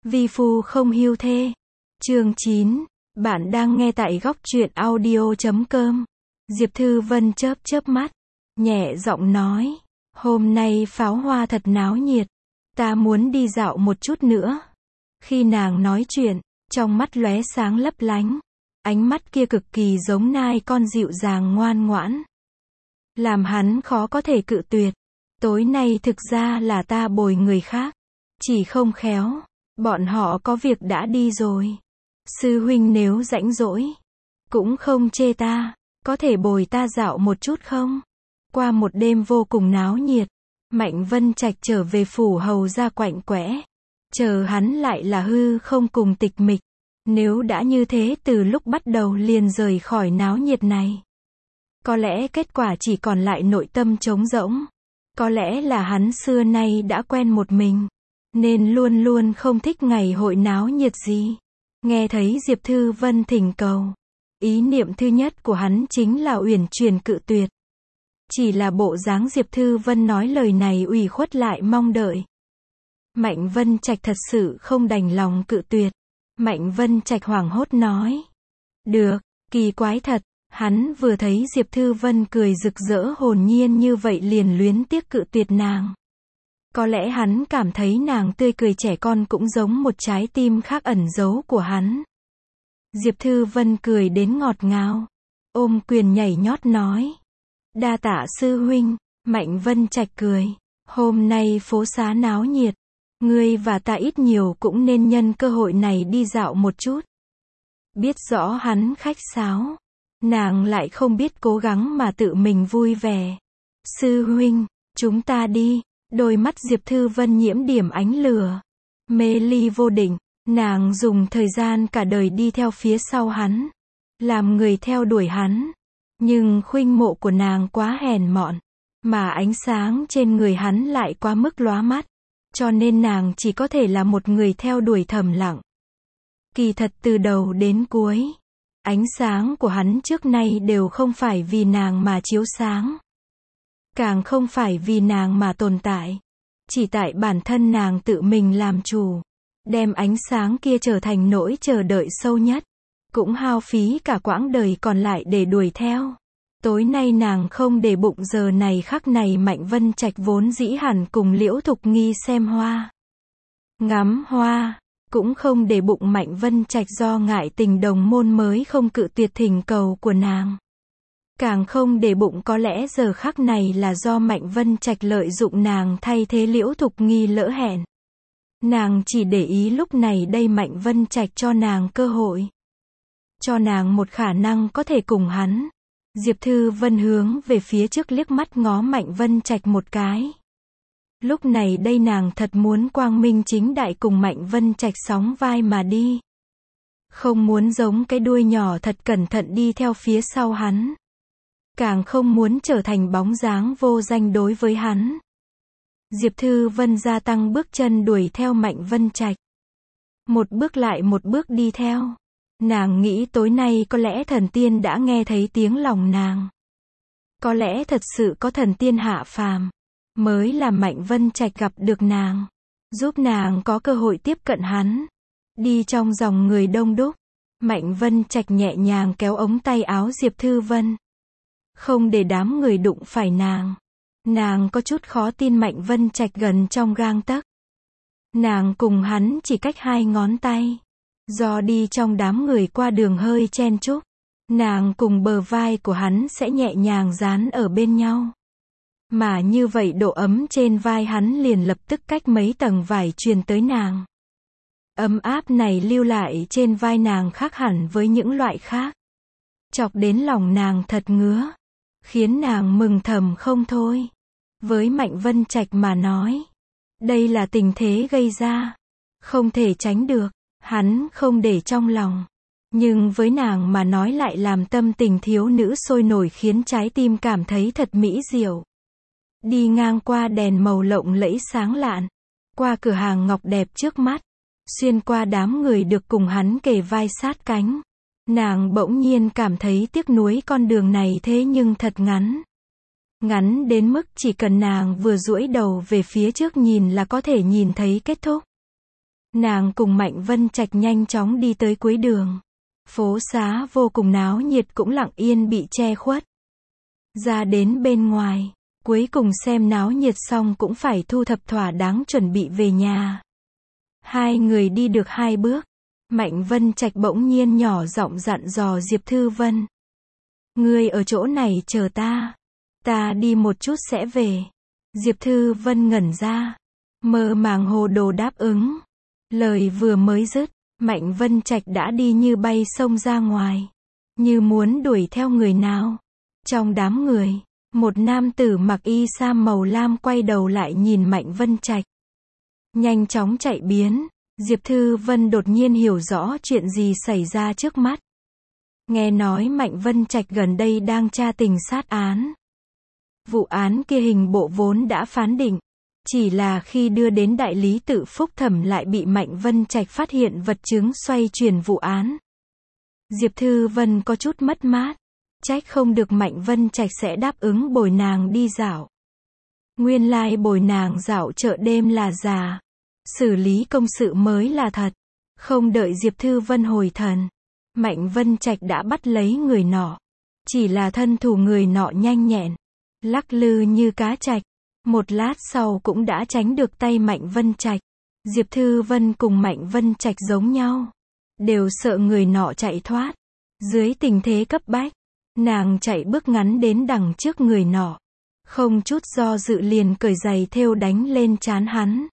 Vi phu không hiu thê. Chương 9. Bạn đang nghe tại góc truyện audio.com. Diệp Thư Vân chớp chớp mắt, nhẹ giọng nói, hôm nay pháo hoa thật náo nhiệt, ta muốn đi dạo một chút nữa. Khi nàng nói chuyện, trong mắt lóe sáng lấp lánh, ánh mắt kia cực kỳ giống nai con dịu dàng ngoan ngoãn, làm hắn khó có thể cự tuyệt. Tối nay thực ra là ta bồi người khác, chỉ không khéo, bọn họ có việc đã đi rồi. Sư huynh nếu rảnh rỗi, cũng không chê ta, có thể bồi ta dạo một chút không? Qua một đêm vô cùng náo nhiệt, Mạnh Vân Trạch trở về phủ hầu ra quạnh quẽ, chờ hắn lại là hư không cùng tịch mịch. Nếu đã như thế từ lúc bắt đầu liền rời khỏi náo nhiệt này, có lẽ kết quả chỉ còn lại nội tâm trống rỗng. Có lẽ là hắn xưa nay đã quen một mình, nên luôn luôn không thích ngày hội náo nhiệt gì. Nghe thấy Diệp Thư Vân thỉnh cầu, ý niệm thứ nhất của hắn chính là uyển chuyển cự tuyệt. Chỉ là bộ dáng Diệp Thư Vân nói lời này ủy khuất lại mong đợi. Mạnh Vân Trạch thật sự không đành lòng cự tuyệt. Mạnh Vân Trạch hoảng hốt nói, được, kỳ quái thật. Hắn vừa thấy Diệp Thư Vân cười rực rỡ hồn nhiên như vậy liền luyến tiếc cự tuyệt nàng. Có lẽ hắn cảm thấy nàng tươi cười trẻ con cũng giống một trái tim khác ẩn giấu của hắn. Diệp Thư Vân cười đến ngọt ngào, ôm quyền nhảy nhót nói, đa tạ sư huynh. Mạnh Vân Trạch cười, hôm nay phố xá náo nhiệt, ngươi và ta ít nhiều cũng nên nhân cơ hội này đi dạo một chút. Biết rõ hắn khách sáo, nàng lại không biết cố gắng mà tự mình vui vẻ. Sư huynh, chúng ta đi. Đôi mắt Diệp Thư Vân nhiễm điểm ánh lửa, mê ly vô định. Nàng dùng thời gian cả đời đi theo phía sau hắn, làm người theo đuổi hắn. Nhưng khuynh mộ của nàng quá hèn mọn, mà ánh sáng trên người hắn lại quá mức lóa mắt, cho nên nàng chỉ có thể là một người theo đuổi thầm lặng. Kỳ thật từ đầu đến cuối, ánh sáng của hắn trước nay đều không phải vì nàng mà chiếu sáng, càng không phải vì nàng mà tồn tại. Chỉ tại bản thân nàng tự mình làm chủ, đem ánh sáng kia trở thành nỗi chờ đợi sâu nhất, cũng hao phí cả quãng đời còn lại để đuổi theo. Tối nay nàng không để bụng giờ này khắc này Mạnh Vân Trạch vốn dĩ hẳn cùng Liễu Thục Nghi xem hoa, ngắm hoa, cũng không để bụng Mạnh Vân Trạch do ngại tình đồng môn mới không cự tuyệt thỉnh cầu của nàng. Càng không để bụng có lẽ giờ khắc này là do Mạnh Vân Trạch lợi dụng nàng thay thế Liễu Thục Nghi lỡ hẹn. Nàng chỉ để ý lúc này đây Mạnh Vân Trạch cho nàng cơ hội, cho nàng một khả năng có thể cùng hắn. Diệp Thư Vân hướng về phía trước liếc mắt ngó Mạnh Vân Trạch một cái. Lúc này đây nàng thật muốn quang minh chính đại cùng Mạnh Vân Trạch sóng vai mà đi. Không muốn giống cái đuôi nhỏ thật cẩn thận đi theo phía sau hắn. Càng không muốn trở thành bóng dáng vô danh đối với hắn. Diệp Thư Vân gia tăng bước chân đuổi theo Mạnh Vân Trạch. Một bước lại một bước đi theo. Nàng nghĩ tối nay có lẽ thần tiên đã nghe thấy tiếng lòng nàng. Có lẽ thật sự có thần tiên hạ phàm, mới làm Mạnh Vân Trạch gặp được nàng, giúp nàng có cơ hội tiếp cận hắn. Đi trong dòng người đông đúc, Mạnh Vân Trạch nhẹ nhàng kéo ống tay áo Diệp Thư Vân, không để đám người đụng phải nàng. Nàng có chút khó tin Mạnh Vân Trạch gần trong gang tấc. Nàng cùng hắn chỉ cách 2 ngón tay. Do đi trong đám người qua đường hơi chen chúc, nàng cùng bờ vai của hắn sẽ nhẹ nhàng dán ở bên nhau. Mà như vậy độ ấm trên vai hắn liền lập tức cách mấy tầng vải truyền tới nàng. Ấm áp này lưu lại trên vai nàng khác hẳn với những loại khác. Chọc đến lòng nàng thật ngứa, khiến nàng mừng thầm không thôi. Với Mạnh Vân Trạch mà nói, đây là tình thế gây ra, không thể tránh được, hắn không để trong lòng. Nhưng với nàng mà nói lại làm tâm tình thiếu nữ sôi nổi khiến trái tim cảm thấy thật mỹ diệu. Đi ngang qua đèn màu lộng lẫy sáng lạn, qua cửa hàng ngọc đẹp trước mắt, xuyên qua đám người được cùng hắn kề vai sát cánh. Nàng bỗng nhiên cảm thấy tiếc nuối con đường này thế nhưng thật ngắn. Ngắn đến mức chỉ cần nàng vừa duỗi đầu về phía trước nhìn là có thể nhìn thấy kết thúc. Nàng cùng Mạnh Vân Trạch nhanh chóng đi tới cuối đường. Phố xá vô cùng náo nhiệt cũng lặng yên bị che khuất. Ra đến bên ngoài, cuối cùng xem náo nhiệt xong cũng phải thu thập thỏa đáng chuẩn bị về nhà. Hai người đi được 2 bước, Mạnh Vân Trạch bỗng nhiên nhỏ giọng dặn dò Diệp Thư Vân. Ngươi ở chỗ này chờ ta đi một chút sẽ về. Diệp Thư Vân ngẩn ra, mơ màng hồ đồ đáp ứng. Lời vừa mới dứt, Mạnh Vân Trạch đã đi như bay xông ra ngoài, như muốn đuổi theo người nào. Trong đám người, một nam tử mặc y sam màu lam quay đầu lại nhìn Mạnh Vân Trạch. Nhanh chóng chạy biến, Diệp Thư Vân đột nhiên hiểu rõ chuyện gì xảy ra trước mắt. Nghe nói Mạnh Vân Trạch gần đây đang tra tình sát án. Vụ án kia hình bộ vốn đã phán định, chỉ là khi đưa đến đại lý tự phúc thẩm lại bị Mạnh Vân Trạch phát hiện vật chứng xoay chuyển vụ án. Diệp Thư Vân có chút mất mát, trách không được Mạnh Vân Trạch sẽ đáp ứng bồi nàng đi dạo. Nguyên lai bồi nàng dạo chợ đêm là giả, xử lý công sự mới là thật. Không đợi Diệp Thư Vân hồi thần, Mạnh Vân Trạch đã bắt lấy người nọ. Chỉ là thân thủ người nọ nhanh nhẹn, lắc lư như cá trạch, một lát sau cũng đã tránh được tay Mạnh Vân Trạch. Diệp Thư Vân cùng Mạnh Vân Trạch giống nhau, đều sợ người nọ chạy thoát. Dưới tình thế cấp bách, nàng chạy bước ngắn đến đằng trước người nọ, không chút do dự liền cởi giày thêu đánh lên trán hắn.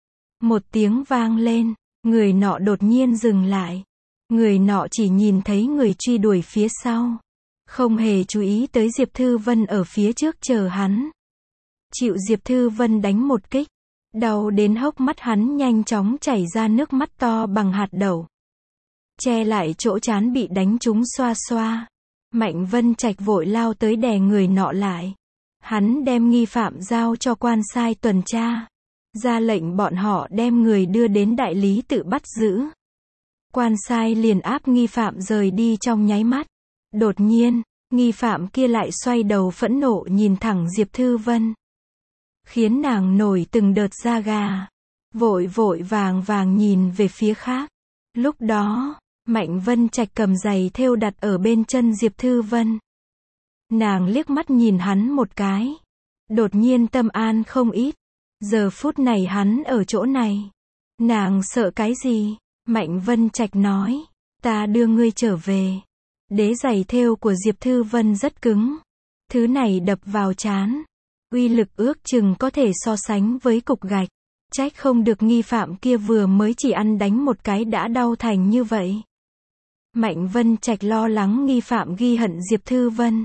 Một tiếng vang lên, người nọ đột nhiên dừng lại. Người nọ chỉ nhìn thấy người truy đuổi phía sau, không hề chú ý tới Diệp Thư Vân ở phía trước chờ hắn. Chịu Diệp Thư Vân đánh một kích, đau đến hốc mắt hắn nhanh chóng chảy ra nước mắt to bằng hạt đậu. Che lại chỗ trán bị đánh trúng xoa xoa. Mạnh Vân Trạch vội lao tới đè người nọ lại. Hắn đem nghi phạm giao cho quan sai tuần tra, ra lệnh bọn họ đem người đưa đến đại lý tự bắt giữ. Quan sai liền áp nghi phạm rời đi trong nháy mắt. Đột nhiên, nghi phạm kia lại xoay đầu phẫn nộ nhìn thẳng Diệp Thư Vân, khiến nàng nổi từng đợt da gà, vội vội vàng vàng nhìn về phía khác. Lúc đó, Mạnh Vân Trạch cầm giày thêu đặt ở bên chân Diệp Thư Vân. Nàng liếc mắt nhìn hắn một cái, đột nhiên tâm an không ít. Giờ phút này hắn ở chỗ này, nàng sợ cái gì? Mạnh Vân Trạch nói, ta đưa ngươi trở về. Đế giày thêu của Diệp Thư Vân rất cứng, thứ này đập vào trán, uy lực ước chừng có thể so sánh với cục gạch. Trách không được nghi phạm kia vừa mới chỉ ăn đánh một cái đã đau thành như vậy. Mạnh Vân Trạch lo lắng nghi phạm ghi hận Diệp Thư Vân,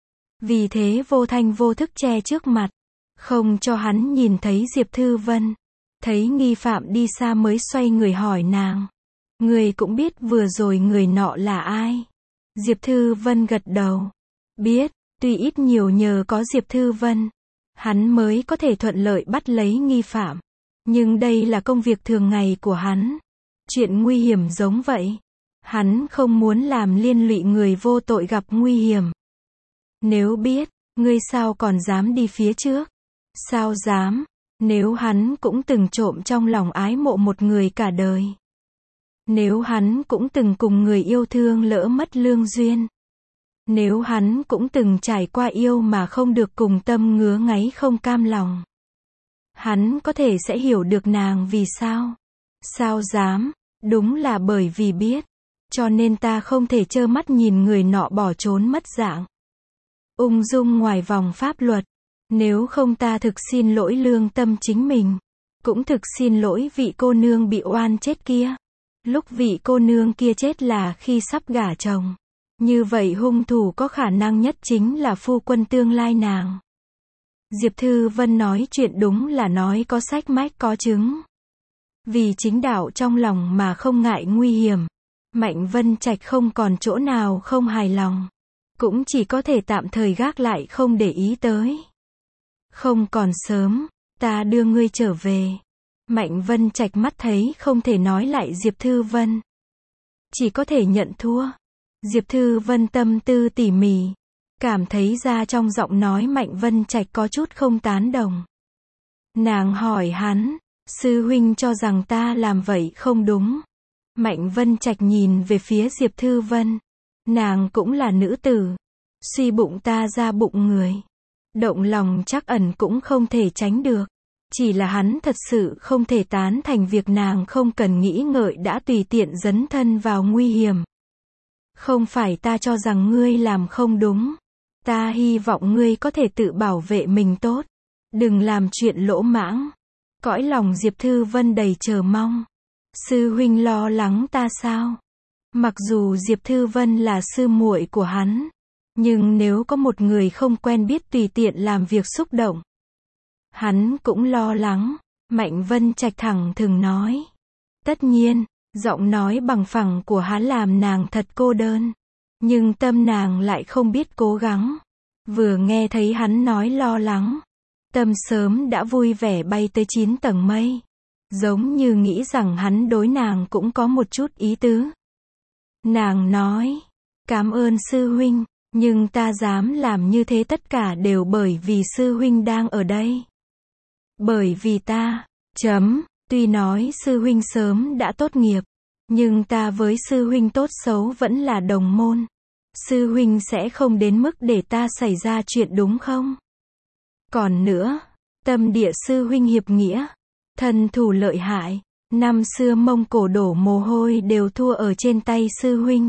vì thế vô thanh vô thức che trước mặt, không cho hắn nhìn thấy Diệp Thư Vân. Thấy nghi phạm đi xa mới xoay người hỏi nàng, người cũng biết vừa rồi người nọ là ai? Diệp Thư Vân gật đầu, biết, tuy ít nhiều nhờ có Diệp Thư Vân, hắn mới có thể thuận lợi bắt lấy nghi phạm. Nhưng đây là công việc thường ngày của hắn. Chuyện nguy hiểm giống vậy, hắn không muốn làm liên lụy người vô tội gặp nguy hiểm. Nếu biết, ngươi sao còn dám đi phía trước? Sao dám? Nếu hắn cũng từng trộm trong lòng ái mộ một người cả đời. Nếu hắn cũng từng cùng người yêu thương lỡ mất lương duyên. Nếu hắn cũng từng trải qua yêu mà không được cùng tâm ngứa ngáy không cam lòng. Hắn có thể sẽ hiểu được nàng vì sao. Sao dám? Đúng là bởi vì biết. Cho nên ta không thể trơ mắt nhìn người nọ bỏ trốn mất dạng. Ung dung ngoài vòng pháp luật. Nếu không ta thực xin lỗi lương tâm chính mình. Cũng thực xin lỗi vị cô nương bị oan chết kia. Lúc vị cô nương kia chết là khi sắp gả chồng. Như vậy hung thủ có khả năng nhất chính là phu quân tương lai nàng. Diệp Thư Vân nói chuyện đúng là nói có sách mách có chứng. Vì chính đạo trong lòng mà không ngại nguy hiểm. Mạnh Vân Trạch không còn chỗ nào không hài lòng. Cũng chỉ có thể tạm thời gác lại không để ý tới. Không còn sớm, ta đưa ngươi trở về. Mạnh Vân Trạch mắt thấy không thể nói lại Diệp Thư Vân. Chỉ có thể nhận thua. Diệp Thư Vân tâm tư tỉ mỉ. Cảm thấy ra trong giọng nói Mạnh Vân Trạch có chút không tán đồng. Nàng hỏi hắn, Sư huynh cho rằng ta làm vậy không đúng. Mạnh Vân Trạch nhìn về phía Diệp Thư Vân. Nàng cũng là nữ tử. Suy bụng ta ra bụng người. Động lòng chắc ẩn cũng không thể tránh được. Chỉ là hắn thật sự không thể tán thành việc nàng không cần nghĩ ngợi đã tùy tiện dấn thân vào nguy hiểm. Không phải ta cho rằng ngươi làm không đúng. Ta hy vọng ngươi có thể tự bảo vệ mình tốt. Đừng làm chuyện lỗ mãng. Cõi lòng Diệp Thư Vân đầy chờ mong. Sư huynh lo lắng ta sao? Mặc dù Diệp Thư Vân là sư muội của hắn, nhưng nếu có một người không quen biết tùy tiện làm việc xúc động, hắn cũng lo lắng. Mạnh Vân Trạch thẳng thừng nói. Tất nhiên, giọng nói bằng phẳng của hắn làm nàng thật cô đơn. Nhưng tâm nàng lại không biết cố gắng. Vừa nghe thấy hắn nói lo lắng, tâm sớm đã vui vẻ bay tới 9 tầng mây. Giống như nghĩ rằng hắn đối nàng cũng có một chút ý tứ. Nàng nói, cảm ơn sư huynh, nhưng ta dám làm như thế tất cả đều bởi vì sư huynh đang ở đây. Bởi vì ta, tuy nói sư huynh sớm đã tốt nghiệp, nhưng ta với sư huynh tốt xấu vẫn là đồng môn. Sư huynh sẽ không đến mức để ta xảy ra chuyện đúng không? Còn nữa, tâm địa sư huynh hiệp nghĩa, thân thủ lợi hại, năm xưa Mông Cổ đổ mồ hôi đều thua ở trên tay sư huynh.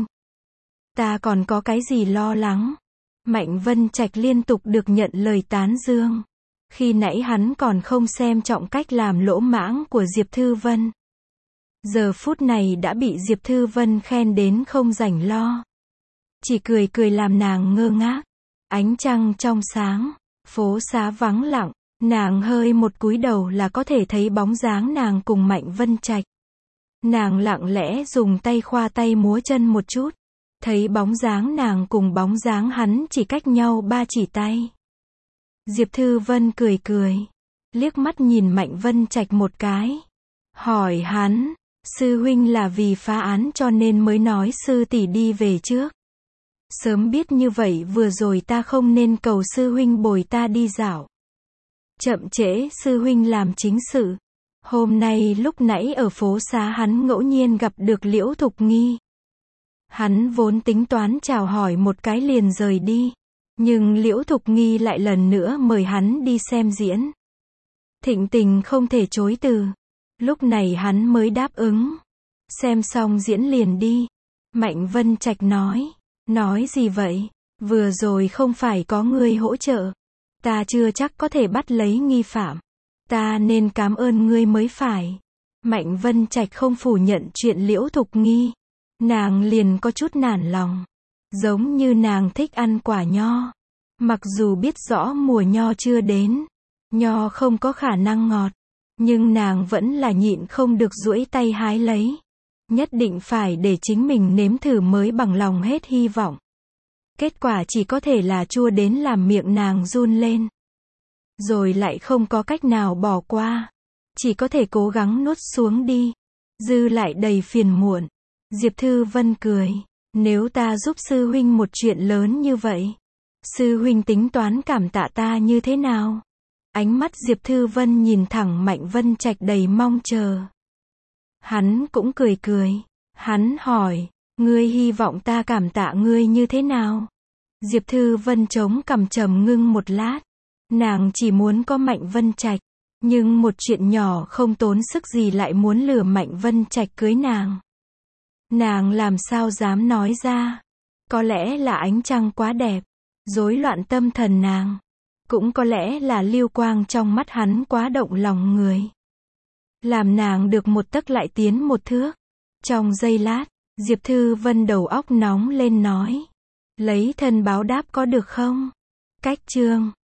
Ta còn có cái gì lo lắng? Mạnh Vân Trạch liên tục được nhận lời tán dương. Khi nãy hắn còn không xem trọng cách làm lỗ mãng của Diệp Thư Vân. Giờ phút này đã bị Diệp Thư Vân khen đến không rảnh lo. Chỉ cười cười làm nàng ngơ ngác. Ánh trăng trong sáng, phố xá vắng lặng, nàng hơi một cúi đầu là có thể thấy bóng dáng nàng cùng Mạnh Vân Trạch. Nàng lặng lẽ dùng tay khoa tay múa chân một chút, thấy bóng dáng nàng cùng bóng dáng hắn chỉ cách nhau 3 chỉ tay. Diệp Thư Vân cười cười, liếc mắt nhìn Mạnh Vân Trạch một cái, hỏi hắn, sư huynh là vì phá án cho nên mới nói sư tỷ đi về trước. Sớm biết như vậy vừa rồi ta không nên cầu sư huynh bồi ta đi dạo. Chậm trễ sư huynh làm chính sự. Hôm nay lúc nãy ở phố xá hắn ngẫu nhiên gặp được Liễu Thục Nghi. Hắn vốn tính toán chào hỏi một cái liền rời đi. Nhưng Liễu Thục Nghi lại lần nữa mời hắn đi xem diễn. Thịnh tình không thể chối từ. Lúc này hắn mới đáp ứng. Xem xong diễn liền đi. Mạnh Vân Trạch nói. Nói gì vậy? Vừa rồi không phải có người hỗ trợ. Ta chưa chắc có thể bắt lấy nghi phạm. Ta nên cảm ơn ngươi mới phải. Mạnh Vân Trạch không phủ nhận chuyện Liễu Thục Nghi. Nàng liền có chút nản lòng. Giống như nàng thích ăn quả nho. Mặc dù biết rõ mùa nho chưa đến. Nho không có khả năng ngọt. Nhưng nàng vẫn là nhịn không được duỗi tay hái lấy. Nhất định phải để chính mình nếm thử mới bằng lòng hết hy vọng. Kết quả chỉ có thể là chua đến làm miệng nàng run lên. Rồi lại không có cách nào bỏ qua. Chỉ có thể cố gắng nuốt xuống đi. Dư lại đầy phiền muộn. Diệp Thư Vân cười. Nếu ta giúp sư huynh một chuyện lớn như vậy, sư huynh tính toán cảm tạ ta như thế nào? Ánh mắt Diệp Thư Vân nhìn thẳng Mạnh Vân Trạch đầy mong chờ. Hắn cũng cười cười. Hắn hỏi, ngươi hy vọng ta cảm tạ ngươi như thế nào? Diệp Thư Vân chống cằm trầm ngưng một lát. Nàng chỉ muốn có Mạnh Vân Trạch. Nhưng một chuyện nhỏ không tốn sức gì lại muốn lừa Mạnh Vân Trạch cưới nàng. Nàng làm sao dám nói ra? Có lẽ là ánh trăng quá đẹp, rối loạn tâm thần nàng. Cũng có lẽ là lưu quang trong mắt hắn quá động lòng người. Làm nàng được một tấc lại tiến một thước. Trong giây lát, Diệp Thư Vân đầu óc nóng lên nói. Lấy thân báo đáp có được không? Cách chương